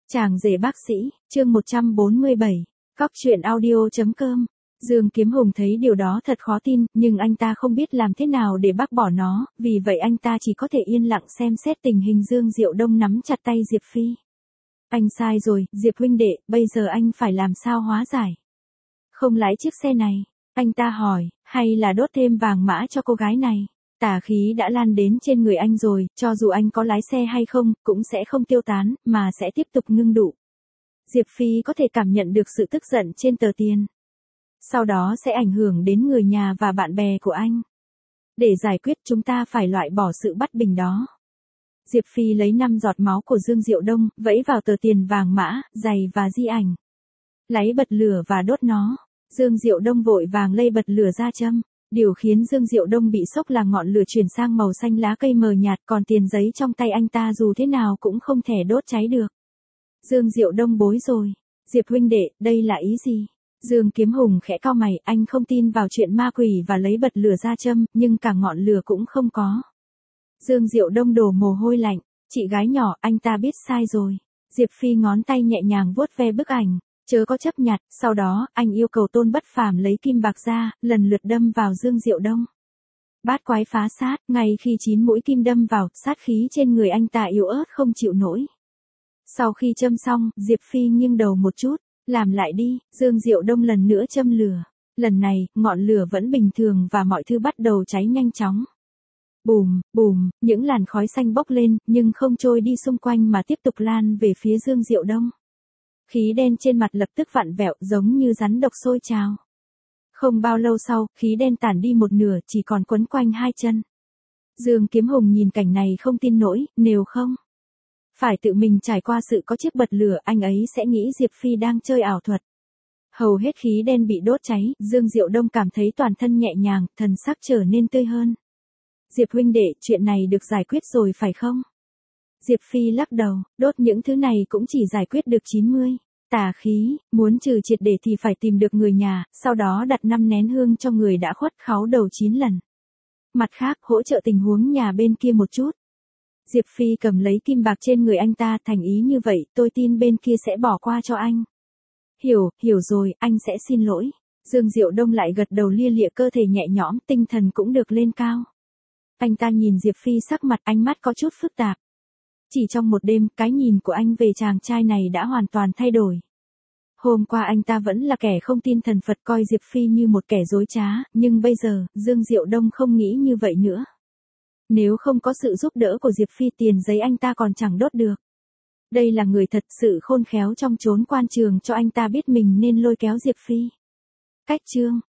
Chàng rể bác sĩ, chương 147, Cóc truyện audio.com. Dương Kiếm Hùng thấy điều đó thật khó tin, nhưng anh ta không biết làm thế nào để bác bỏ nó, vì vậy anh ta chỉ có thể yên lặng xem xét tình hình. Dương Diệu Đông nắm chặt tay Diệp Phi. Anh sai rồi, Diệp huynh đệ, bây giờ anh phải làm sao hóa giải? Không lái chiếc xe này, anh ta hỏi, hay là đốt thêm vàng mã cho cô gái này? Tà khí đã lan đến trên người anh rồi, cho dù anh có lái xe hay không, cũng sẽ không tiêu tán, mà sẽ tiếp tục ngưng đụ. Diệp Phi có thể cảm nhận được sự tức giận trên tờ tiền. Sau đó sẽ ảnh hưởng đến người nhà và bạn bè của anh. Để giải quyết chúng ta phải loại bỏ sự bất bình đó. Diệp Phi lấy 5 giọt máu của Dương Diệu Đông, vẫy vào tờ tiền vàng mã, giày và di ảnh. Lấy bật lửa và đốt nó. Dương Diệu Đông vội vàng lây bật lửa ra châm. Điều khiến Dương Diệu Đông bị sốc là ngọn lửa chuyển sang màu xanh lá cây mờ nhạt, còn tiền giấy trong tay anh ta dù thế nào cũng không thể đốt cháy được. Dương Diệu Đông bối rồi. Diệp huynh đệ, đây là ý gì? Dương Kiếm Hùng khẽ cau mày, anh không tin vào chuyện ma quỷ và lấy bật lửa ra châm, nhưng cả ngọn lửa cũng không có. Dương Diệu Đông đổ mồ hôi lạnh, chị gái nhỏ, anh ta biết sai rồi. Diệp Phi ngón tay nhẹ nhàng vuốt ve bức ảnh, chớ có chấp nhặt, sau đó, anh yêu cầu Tôn Bất Phàm lấy kim bạc ra, lần lượt đâm vào Dương Diệu Đông. Bát quái phá sát, ngay khi 9 mũi kim đâm vào, sát khí trên người anh ta yếu ớt không chịu nổi. Sau khi châm xong, Diệp Phi nghiêng đầu một chút, làm lại đi, Dương Diệu Đông lần nữa châm lửa. Lần này, ngọn lửa vẫn bình thường và mọi thứ bắt đầu cháy nhanh chóng. Bùm, bùm, những làn khói xanh bốc lên, nhưng không trôi đi xung quanh mà tiếp tục lan về phía Dương Diệu Đông. Khí đen trên mặt lập tức vặn vẹo giống như rắn độc sôi trào. Không bao lâu sau, khí đen tản đi một nửa, chỉ còn quấn quanh hai chân. Dương Kiếm Hùng nhìn cảnh này không tin nổi, nếu không phải tự mình trải qua sự có chiếc bật lửa, anh ấy sẽ nghĩ Diệp Phi đang chơi ảo thuật. Hầu hết khí đen bị đốt cháy, Dương Diệu Đông cảm thấy toàn thân nhẹ nhàng, thần sắc trở nên tươi hơn. Diệp huynh đệ, chuyện này được giải quyết rồi phải không? Diệp Phi lắc đầu, đốt những thứ này cũng chỉ giải quyết được 90. Tà khí, muốn trừ triệt để thì phải tìm được người nhà, sau đó đặt 5 nén hương cho người đã khuất, khấu đầu 9 lần. Mặt khác, hỗ trợ tình huống nhà bên kia một chút. Diệp Phi cầm lấy kim bạc trên người anh ta, thành ý như vậy, tôi tin bên kia sẽ bỏ qua cho anh. Hiểu rồi, anh sẽ xin lỗi. Dương Diệu Đông lại gật đầu lia lịa, cơ thể nhẹ nhõm, tinh thần cũng được lên cao. Anh ta nhìn Diệp Phi sắc mặt, ánh mắt có chút phức tạp. Chỉ trong một đêm, cái nhìn của anh về chàng trai này đã hoàn toàn thay đổi. Hôm qua anh ta vẫn là kẻ không tin thần Phật, coi Diệp Phi như một kẻ dối trá, nhưng bây giờ, Dương Diệu Đông không nghĩ như vậy nữa. Nếu không có sự giúp đỡ của Diệp Phi, tiền giấy anh ta còn chẳng đốt được. Đây là người thật sự khôn khéo trong chốn quan trường, cho anh ta biết mình nên lôi kéo Diệp Phi. Cách chương